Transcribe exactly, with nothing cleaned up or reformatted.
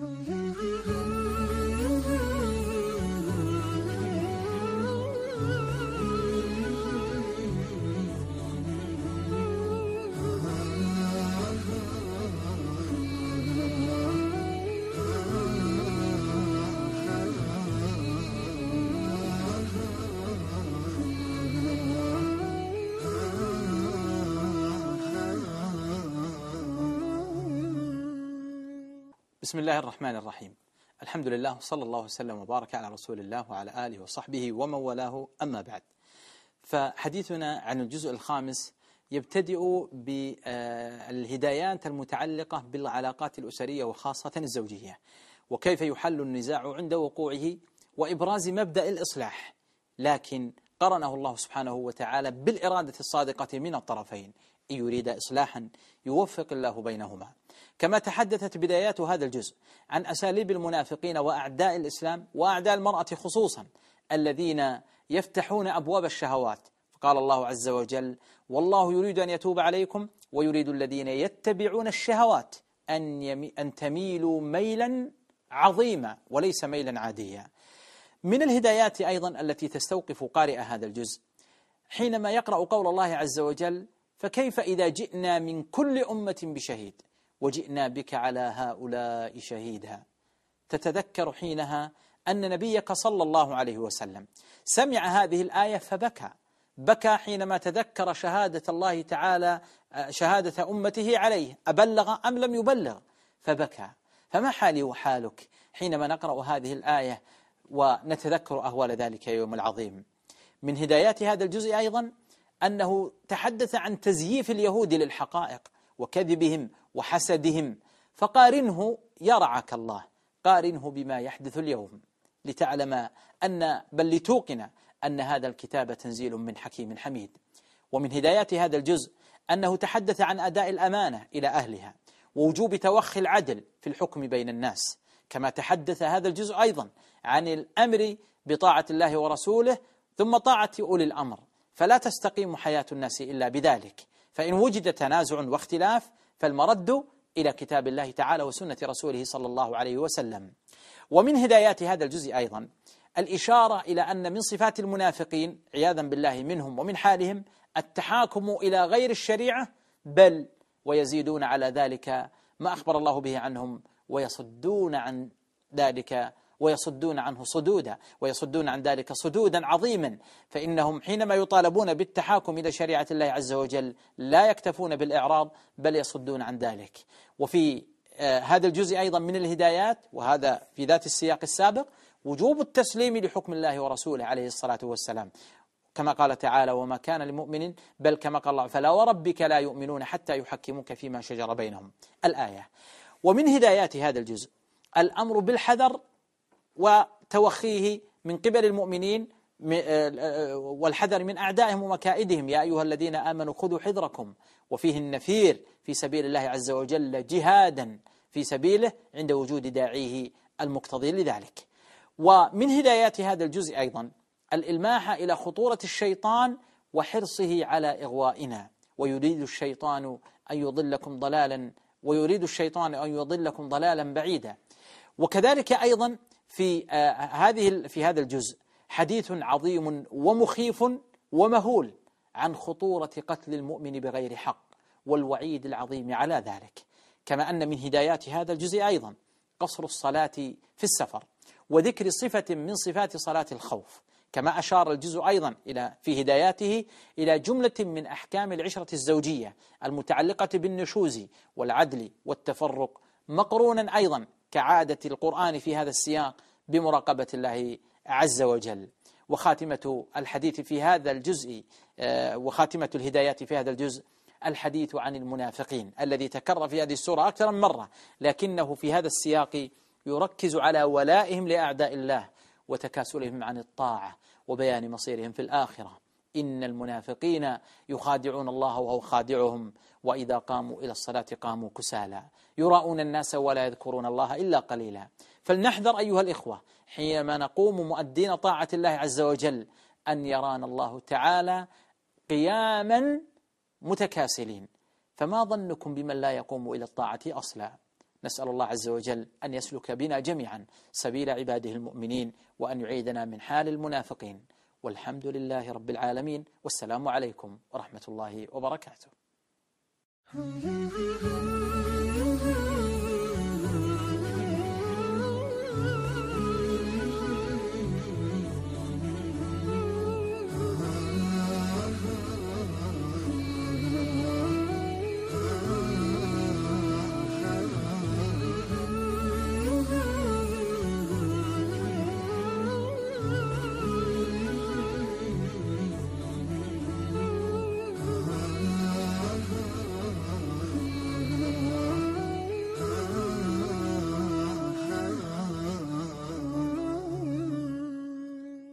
بسم الله الرحمن الرحيم. الحمد لله صلى الله وسلم وبارك على رسول الله وعلى آله وصحبه ومن والاه، أما بعد. فحديثنا عن الجزء الخامس يبتدئ بالهدايات المتعلقة بالعلاقات الأسرية وخاصة الزوجية، وكيف يحل النزاع عند وقوعه، وإبراز مبدأ الإصلاح، لكن قرنه الله سبحانه وتعالى بالإرادة الصادقة من الطرفين، إن يريد إصلاحا يوفق الله بينهما. كما تحدثت بدايات هذا الجزء عن أساليب المنافقين وأعداء الإسلام وأعداء المرأة خصوصا، الذين يفتحون أبواب الشهوات. فقال الله عز وجل: والله يريد أن يتوب عليكم ويريد الذين يتبعون الشهوات أن, يمي أن تميلوا ميلا عظيما وليس ميلا عاديا. من الهدايات أيضا التي تستوقف قارئ هذا الجزء حينما يقرأ قول الله عز وجل: فكيف إذا جئنا من كل أمة بشهيد وجئنا بك على هؤلاء شهيدا. تتذكر حينها أن نبيك صلى الله عليه وسلم سمع هذه الآية فبكى، بكى حينما تذكر شهادة الله تعالى، شهادة أمته عليه، أبلغ أم لم يبلغ، فبكى. فما حالي وحالك حينما نقرأ هذه الآية ونتذكر أهوال ذلك اليوم العظيم؟ من هدايات هذا الجزء أيضا أنه تحدث عن تزييف اليهود للحقائق وكذبهم وحسدهم، فقارنه يرعك الله، قارنه بما يحدث اليوم لتعلم أن بل لتوقن أن هذا الكتاب تنزيل من حكيم حميد. ومن هدايات هذا الجزء أنه تحدث عن أداء الأمانة إلى أهلها ووجوب توخي العدل في الحكم بين الناس. كما تحدث هذا الجزء أيضا عن الأمر بطاعة الله ورسوله ثم طاعة أولي الأمر، فلا تستقيم حياة الناس إلا بذلك. فإن وجد تنازع واختلاف فالمرد إلى كتاب الله تعالى وسنة رسوله صلى الله عليه وسلم. ومن هدايات هذا الجزء أيضا الإشارة إلى أن من صفات المنافقين عياذا بالله منهم ومن حالهم التحاكم إلى غير الشريعة، بل ويزيدون على ذلك ما أخبر الله به عنهم، ويصدون عن ذلك ويصدون عنه صدودا ويصدون عن ذلك صدودا عظيما. فإنهم حينما يطالبون بالتحاكم إلى شريعة الله عز وجل لا يكتفون بالإعراض بل يصدون عن ذلك. وفي آه هذا الجزء أيضا من الهدايات، وهذا في ذات السياق السابق، وجوب التسليم لحكم الله ورسوله عليه الصلاة والسلام، كما قال تعالى: وما كان لمؤمن، بل كما قال الله: فلا وربك لا يؤمنون حتى يحكموك فيما شجر بينهم، الآية. ومن هدايات هذا الجزء الأمر بالحذر وتوخيه من قبل المؤمنين والحذر من أعدائهم ومكائدهم. يا أيها الذين آمنوا خذوا حذركم، وفيه النفير في سبيل الله عز وجل جهادا في سبيله عند وجود داعيه المقتضي لذلك. ومن هدايات هذا الجزء أيضا الإلماح إلى خطورة الشيطان وحرصه على إغوائنا، ويريد الشيطان أن يضلكم ضلالا ويريد الشيطان أن يضلكم ضلالا بعيدا. وكذلك أيضا في آه هذه في هذا الجزء حديث عظيم ومخيف ومهول عن خطورة قتل المؤمن بغير حق والوعيد العظيم على ذلك. كما أن من هدايات هذا الجزء أيضا قصر الصلاة في السفر، وذكر صفة من صفات صلاة الخوف. كما أشار الجزء أيضا إلى في هداياته إلى جملة من أحكام العشرة الزوجية المتعلقة بالنشوز والعدل والتفرق، مقرونا أيضا كعادة القرآن في هذا السياق بمراقبة الله عز وجل. وخاتمة الحديث في هذا الجزء وخاتمة الهدايات في هذا الجزء الحديث عن المنافقين الذي تكرر في هذه السورة أكثر من مرة، لكنه في هذا السياق يركز على ولائهم لأعداء الله وتكاسلهم عن الطاعة وبيان مصيرهم في الآخرة. إن المنافقين يخادعون الله وهو خادعهم، وإذا قاموا إلى الصلاة قاموا كسالى يراؤون الناس ولا يذكرون الله إلا قليلا. فلنحذر أيها الإخوة حينما نقوم مؤدين طاعة الله عز وجل أن يرانا الله تعالى قياما متكاسلين. فما ظنكم بمن لا يقوم إلى الطاعة أصلا؟ نسأل الله عز وجل أن يسلك بنا جميعا سبيل عباده المؤمنين، وأن يعيذنا من حال المنافقين. والحمد لله رب العالمين، والسلام عليكم ورحمة الله وبركاته.